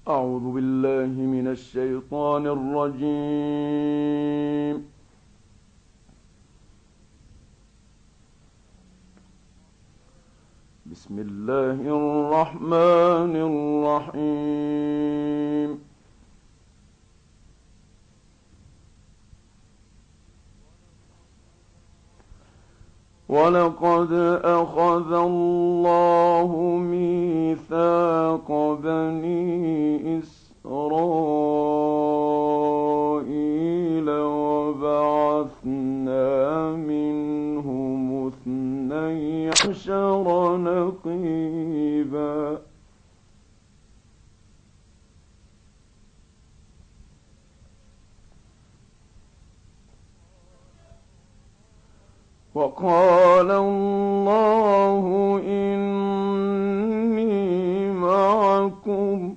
أعوذ بالله من الشيطان الرجيم. بسم الله الرحمن الرحيم. ولقد أخذ الله ميثاق بني إسرائيل وبعثنا منهم 12 نقيبا وقال الله إني معكم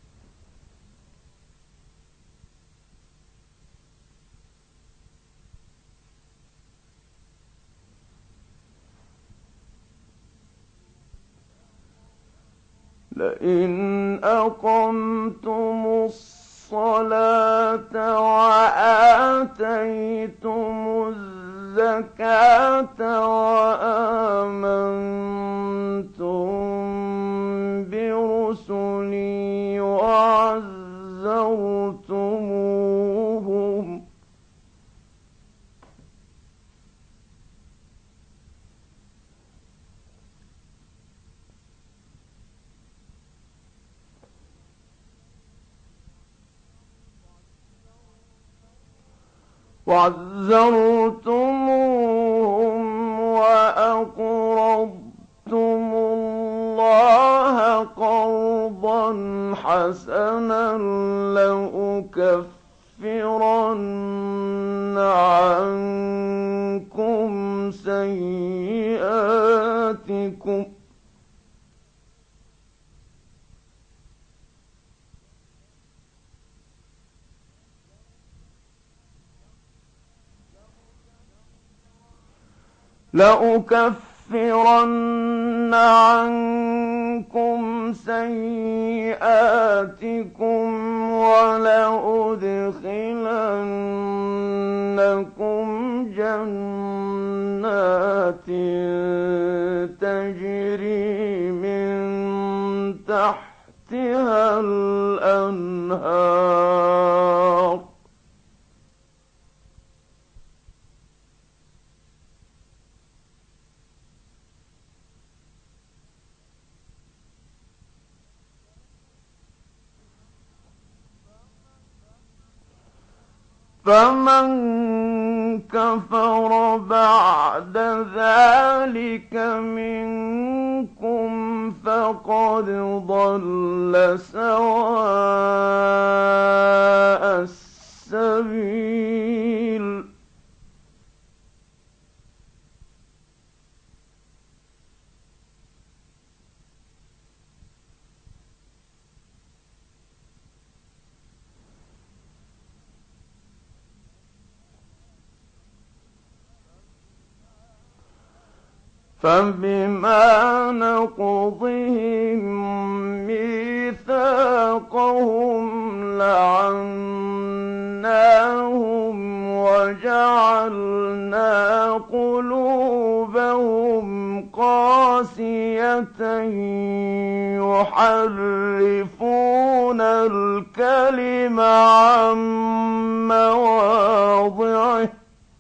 لئن أقمتم الصلاة وآتيتم الزكاة وآمنتم برسلي وعزرتموهم وأقرضتم الله قرضا حسنا لأكفرن عنكم سيئاتكم ولأدخلنكم جنات تجري من تحتها الأنهار فمن كفر بعد ذلك منكم فقد ضل سواء السبيل فبما نقضهم ميثاقهم لعناهم وجعلنا قلوبهم قاسية يحرفون الكلم عن مواضعه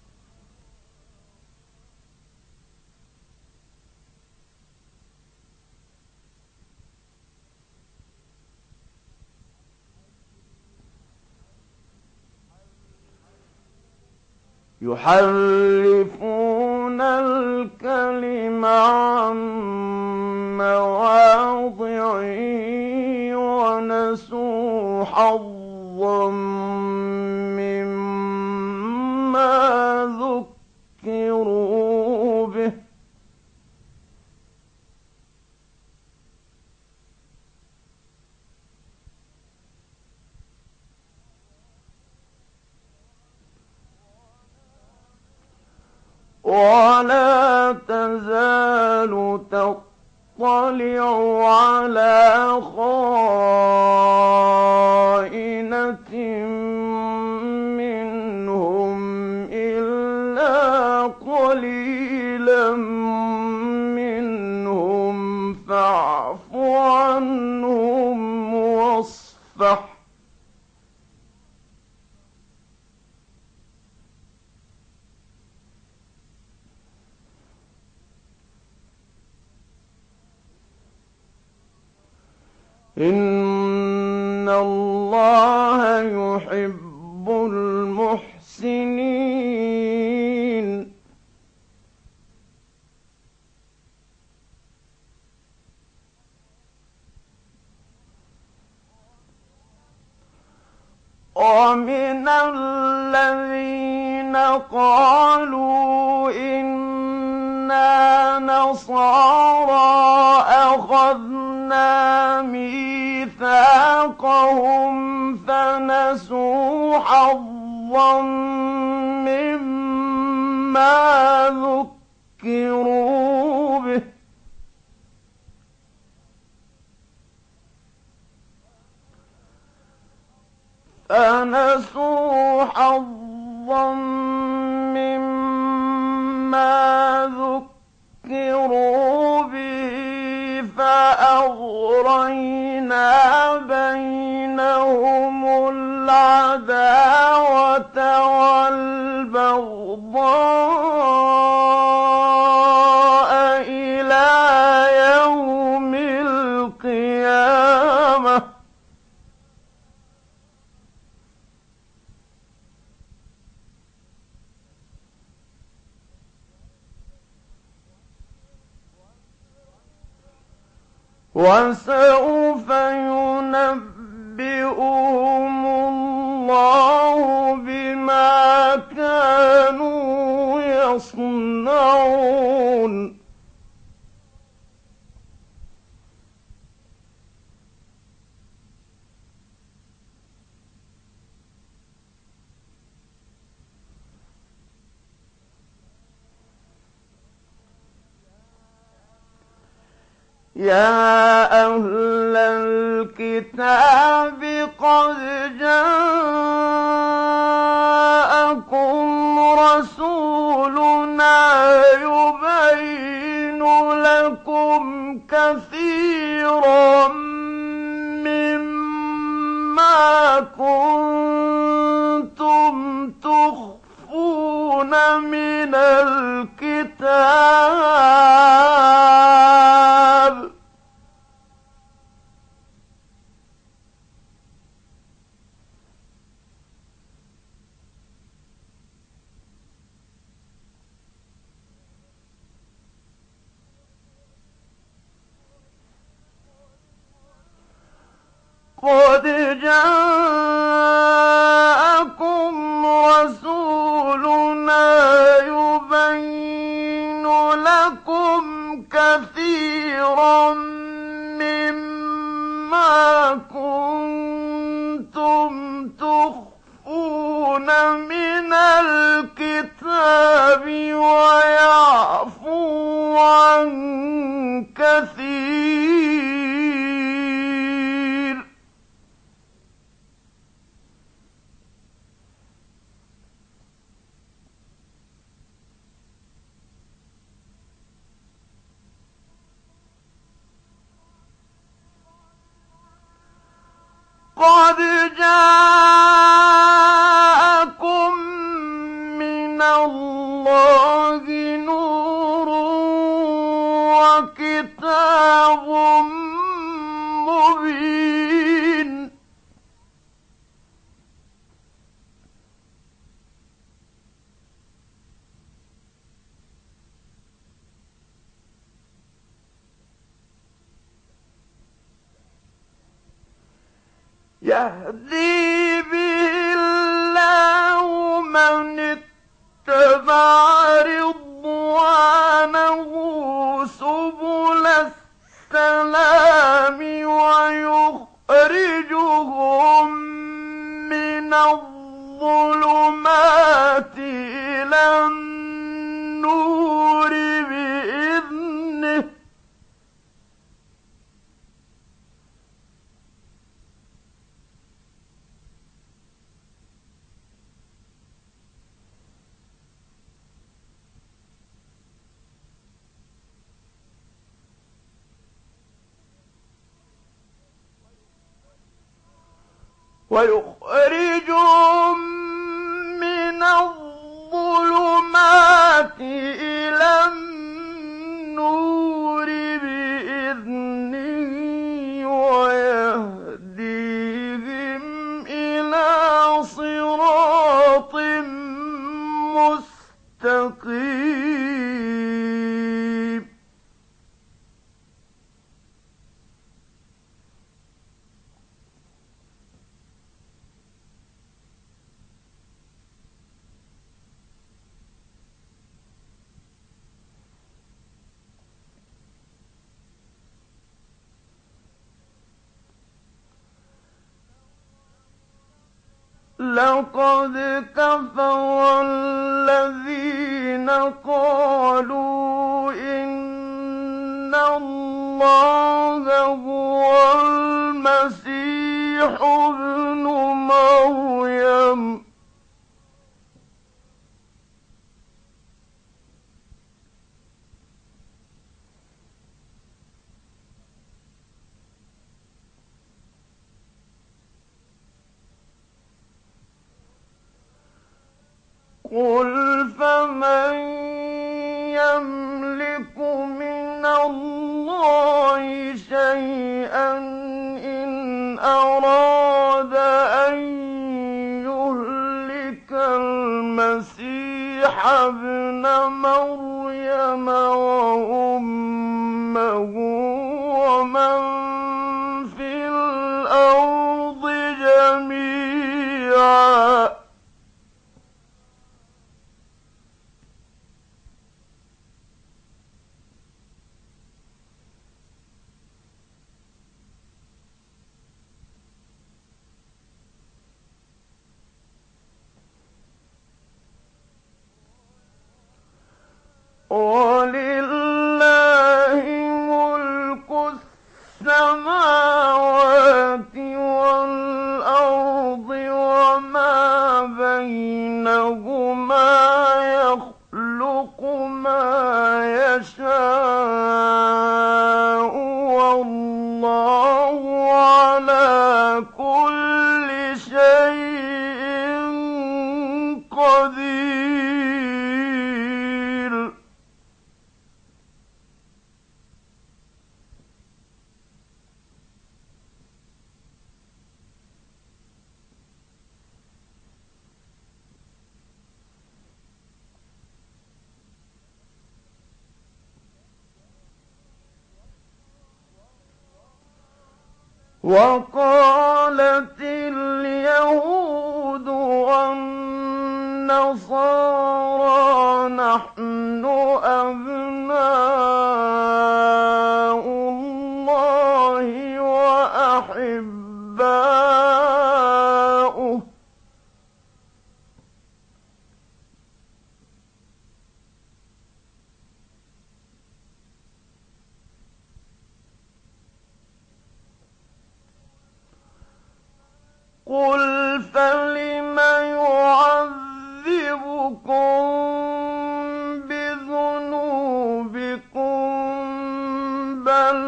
ونسوا حظا مما ذكروا به ولا تزال تطلع يطلع على خائنة منهم إلا قليلا منهم فاعف عنهم واصفح إن الله يحب المحسنين ومن الذين قالوا إنا نصارى أخذنا ميثاقهم فنسوا حظا مما ذكروا به فنسوا حظا مما ذكروا به فأغرينا بينهم العداوة والبغضاء إلى يوم القيامة وسوف ينبئهم الله بما كانوا يصنعون يا أهل الكتاب قد جاءكم رسولنا يبين لكم كثيرا مما كنتم تخفون من الكتاب قد جاءكم رسولنا يبين لكم كثيرا مما كنتم تخفون من الكتاب ويعفو عن كثير قد جاءكم من الله نور وكتاب مبين يهدي به الله من اتبع رضوانه سبل السلام ويخرجهم من الظلمات إلى النور بإذنه ويخرجهم من الظلمات إلى النور بإذنه ويهديهم إلى صراط مستقيم. لقد كفر الذين قالوا إن الله هو المسيح ابن مريم قل فمن يملك من الله شيئا إن أراد أن يهلك المسيح ابن مريم وأمه ومن في الأرض جميعا ولله ملك السماوات والأرض وما بينهما يخلق ما يشاء والله على كل شيء قدير. وقالت اليهود والنصارى نحن أبناء الله وأحباؤه قل فلم يعذبكم بذنوبكم بل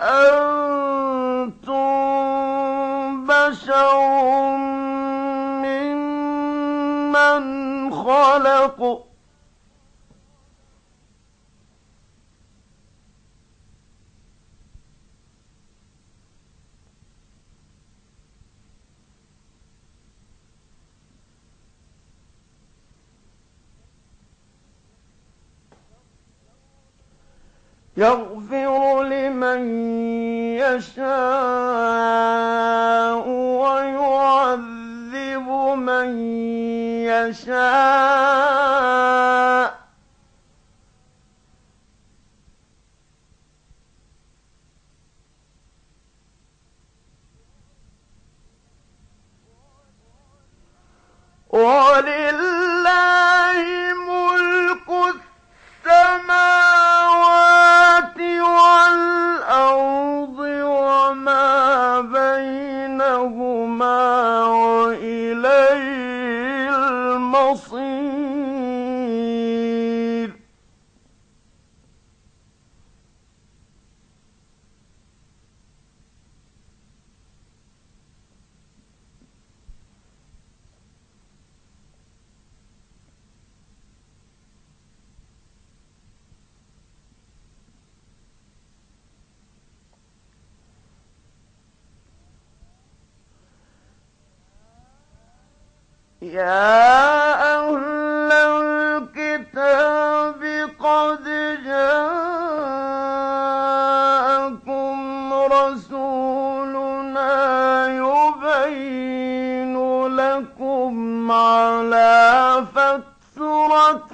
أنتم بشر ممن خلق يغفر لمن يشاء ويعذب من يشاء ولله ملك السماوات والأرض وما بينهما وإليه المصير. يا أهل الكتاب قد جاءكم رسولنا يبين لكم على فترة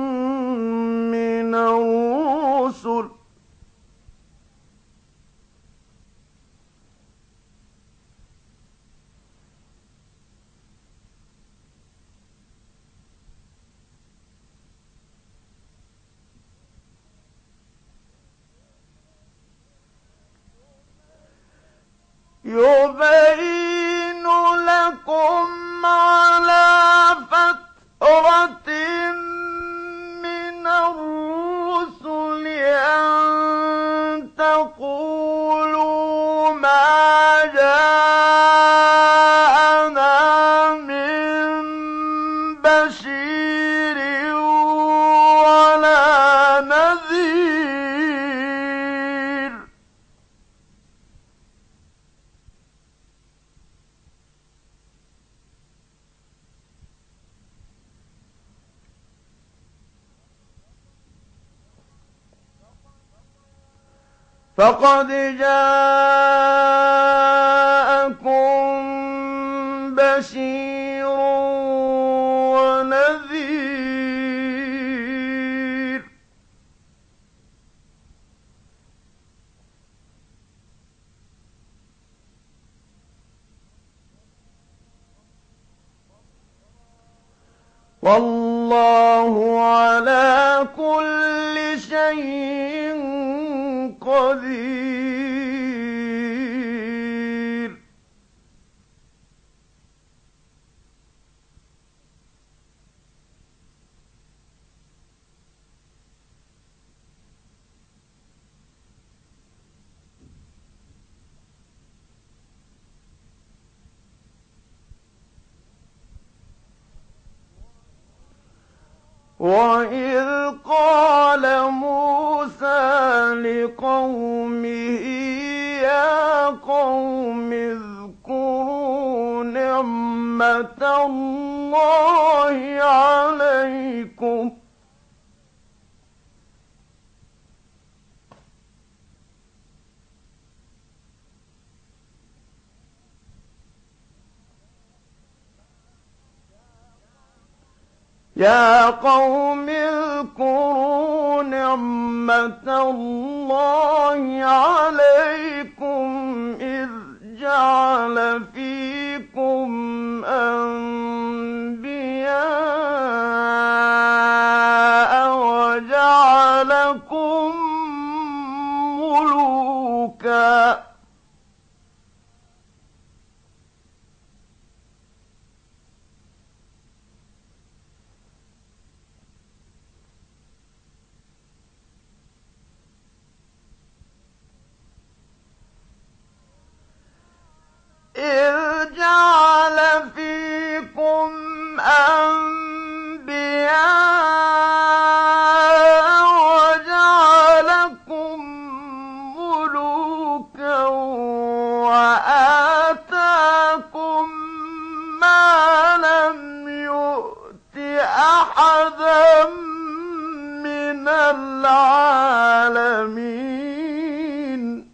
من الرسل يبين لكم على فترة من الرسل أن تقولوا ما جاءنا من بشير ولا نذير فقد جاءكم بشير ونذير والله على كل شيء قدير وإذ قال موسى لقومه يا قوم اذكروا نعمة الله عليكم يا قوم اذكروا نعمة الله عليكم إذ جعل فيكم أنبياء وجعلكم ملوكا إذ جعل فيكم أنبياء وجعلكم ملوكا وآتاكم ما لم يؤت أحدا من العالمين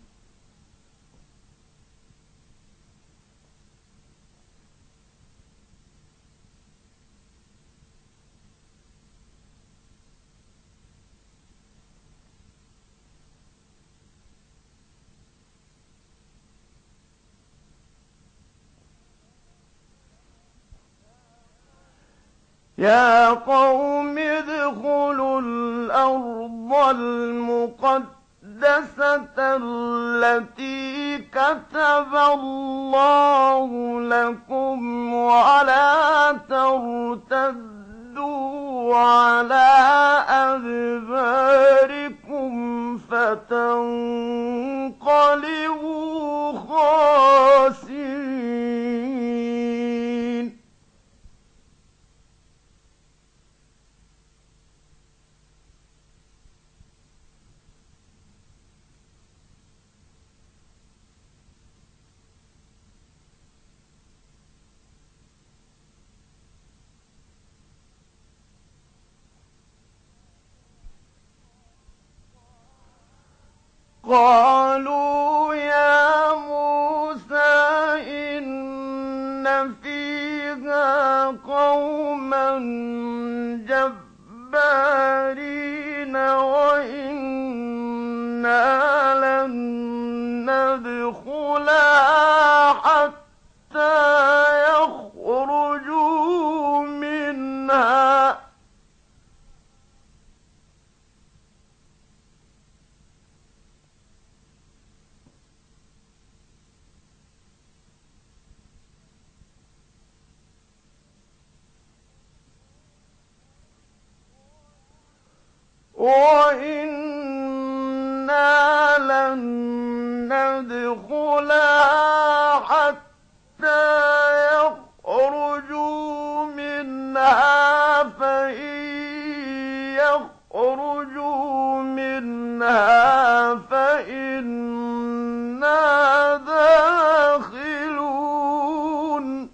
يا قوم ادخلوا الأرض المقدسة التي كتب الله لكم ولا ترتدوا على أدباركم فتنقلبوا خاسرين قالوا يا موسى إن فيها قوما جبارين وإنا لن ندخلها حتى يخرجوا منها وإنا لن ندخلها حتى يخرجوا منها فإن يخرجوا منها فإنا داخلون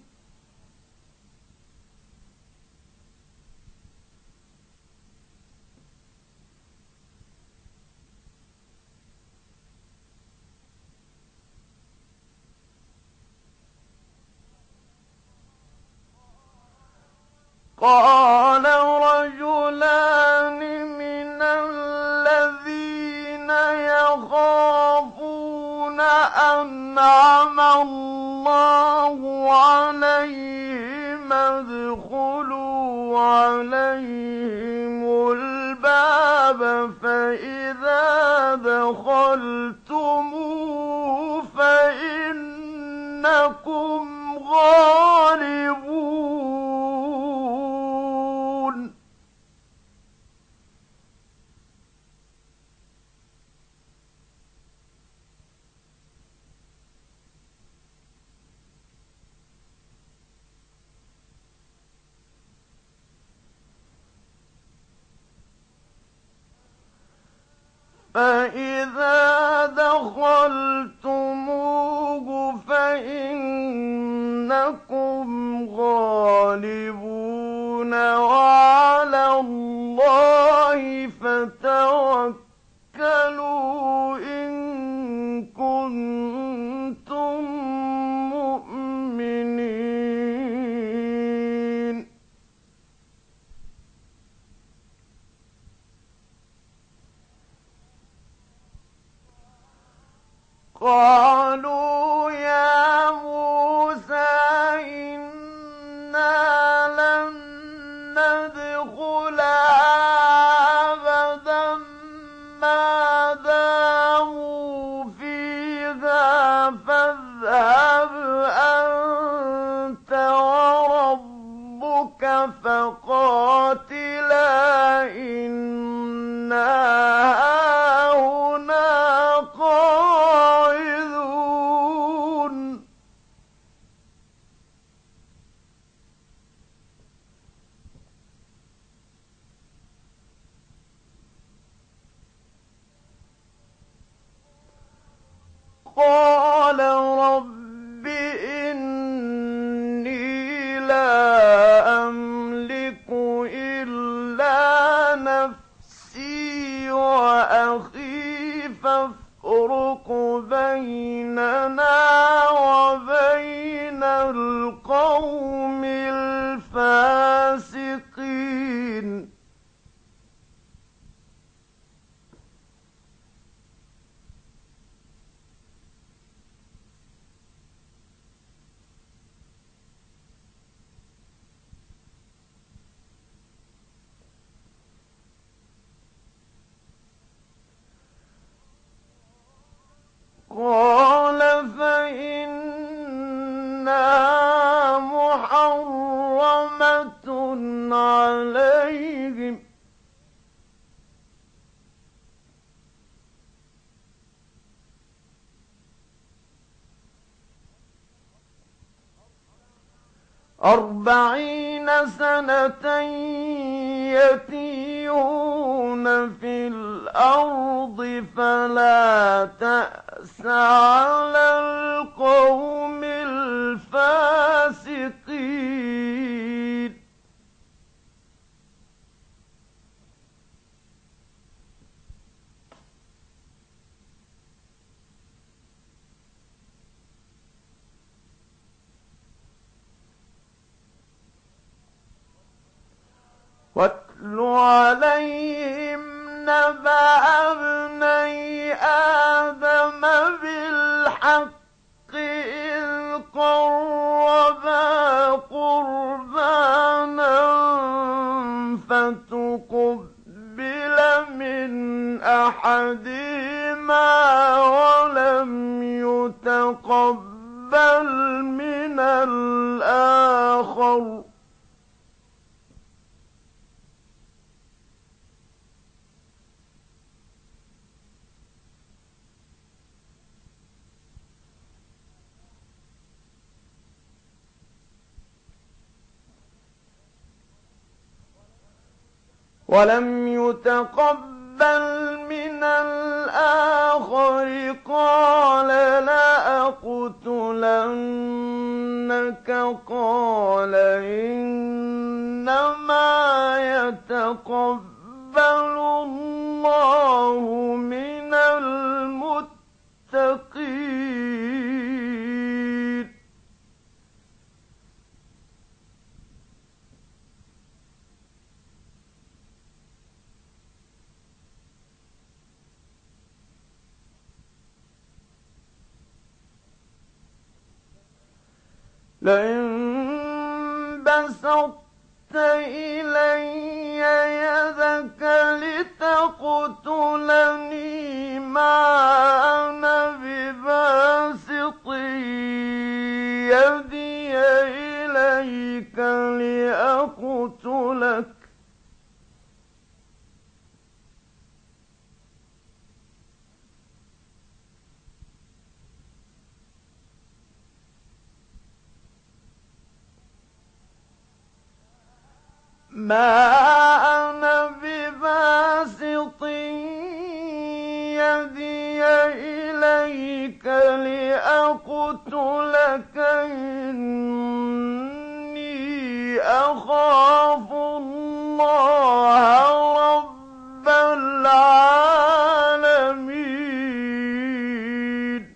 قال رجلان من الذين يخافون أنعم الله عليهم ادخلوا عليهم الباب فإذا دخلتموه فإنكم غالبون فإذا دخلتموه فإنكم غالبون وعلى الله فتوكلوا إن كنتم مؤمنين قالوا يا موسى إنا لن ندخلها أبدا ما داموا فيها فاذهب أنت وربك فقاتلا إنا هاهنا قاعدون قال رب إني لا أملك إلا نفسي وأخي فافرق بيننا وبين القوم الفاسقين قال فإنها محرمة عليهم 40 سنة يتيهون في الأرض فلا تأس على القوم الفاسقين واتل عليهم نبأ ابني آدم بالحق إذ قربا قربانا فتقبل من أحدهما ولم يتقبل من الآخر قال لأقتلنك قال إنما يتقبل الله من المتقين لئن بسطت إلي يدك لتقتلني ما أنا بباسط يدي إليك لأقتلك ما أنا بباسط يدي إليك لأقتلك إني أخاف الله رب العالمين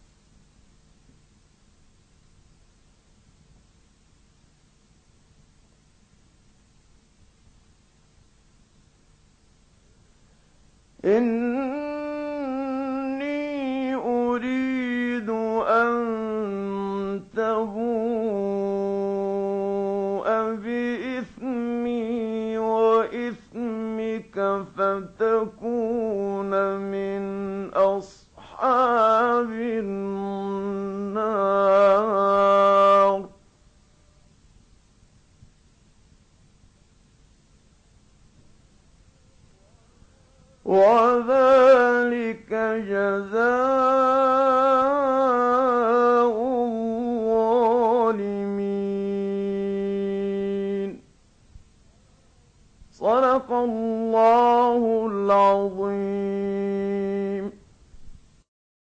إني أريد أن تبوء بإثمي وإثمك فتكون من أصحاب النار وذلك جزاء الظالمين صدق الله العظيم.